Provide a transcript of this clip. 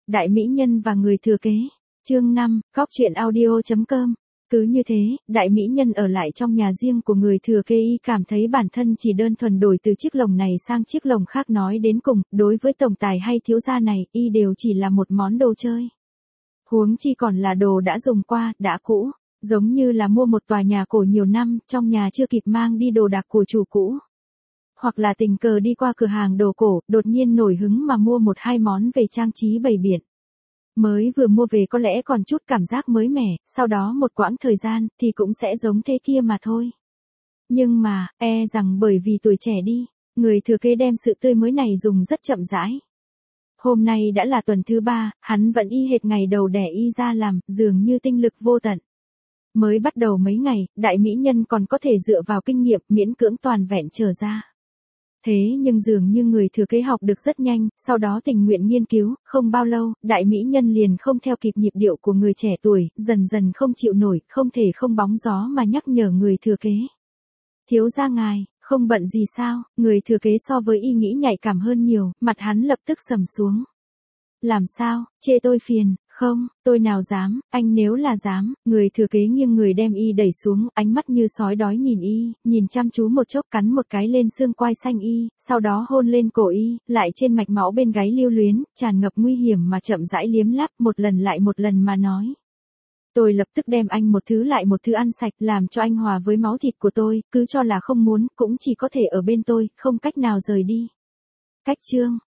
Đại mỹ nhân và người thừa kế. Chương 5, Góc truyện audio.com. Cứ như thế, đại mỹ nhân ở lại trong nhà riêng của người thừa kế y cảm thấy bản thân chỉ đơn thuần đổi từ chiếc lồng này sang chiếc lồng khác, nói đến cùng, đối với tổng tài hay thiếu gia này, y đều chỉ là một món đồ chơi. Huống chi còn là đồ đã dùng qua, đã cũ, giống như là mua một tòa nhà cổ nhiều năm, trong nhà chưa kịp mang đi đồ đạc của chủ cũ. Hoặc là tình cờ đi qua cửa hàng đồ cổ, đột nhiên nổi hứng mà mua một hai món về trang trí bày biện. Mới vừa mua về có lẽ còn chút cảm giác mới mẻ, sau đó một quãng thời gian thì cũng sẽ giống thế kia mà thôi. Nhưng mà, rằng bởi vì tuổi trẻ đi, người thừa kế đem sự tươi mới này dùng rất chậm rãi. Hôm nay đã là tuần thứ 3, hắn vẫn y hệt ngày đầu đẻ y ra làm, dường như tinh lực vô tận. Mới bắt đầu mấy ngày, đại mỹ nhân còn có thể dựa vào kinh nghiệm miễn cưỡng toàn vẹn trở ra. Thế nhưng dường như người thừa kế học được rất nhanh, sau đó tình nguyện nghiên cứu, không bao lâu, đại mỹ nhân liền không theo kịp nhịp điệu của người trẻ tuổi, dần dần không chịu nổi, không thể không bóng gió mà nhắc nhở người thừa kế. Thiếu gia ngài, không bận gì sao? Người thừa kế so với y nghĩ nhạy cảm hơn nhiều, mặt hắn lập tức sầm xuống. Làm sao, chê tôi phiền? Không, tôi nào dám, anh nếu là dám. Người thừa kế nghiêng người đem y đẩy xuống, ánh mắt như sói đói nhìn y, nhìn chăm chú một chốc, cắn một cái lên xương quai xanh y, sau đó hôn lên cổ y, lại trên mạch máu bên gáy lưu luyến, tràn ngập nguy hiểm mà chậm rãi liếm láp, một lần lại một lần mà nói. Tôi lập tức đem anh một thứ lại một thứ ăn sạch, làm cho anh hòa với máu thịt của tôi, cứ cho là không muốn, cũng chỉ có thể ở bên tôi, không cách nào rời đi. Cách chương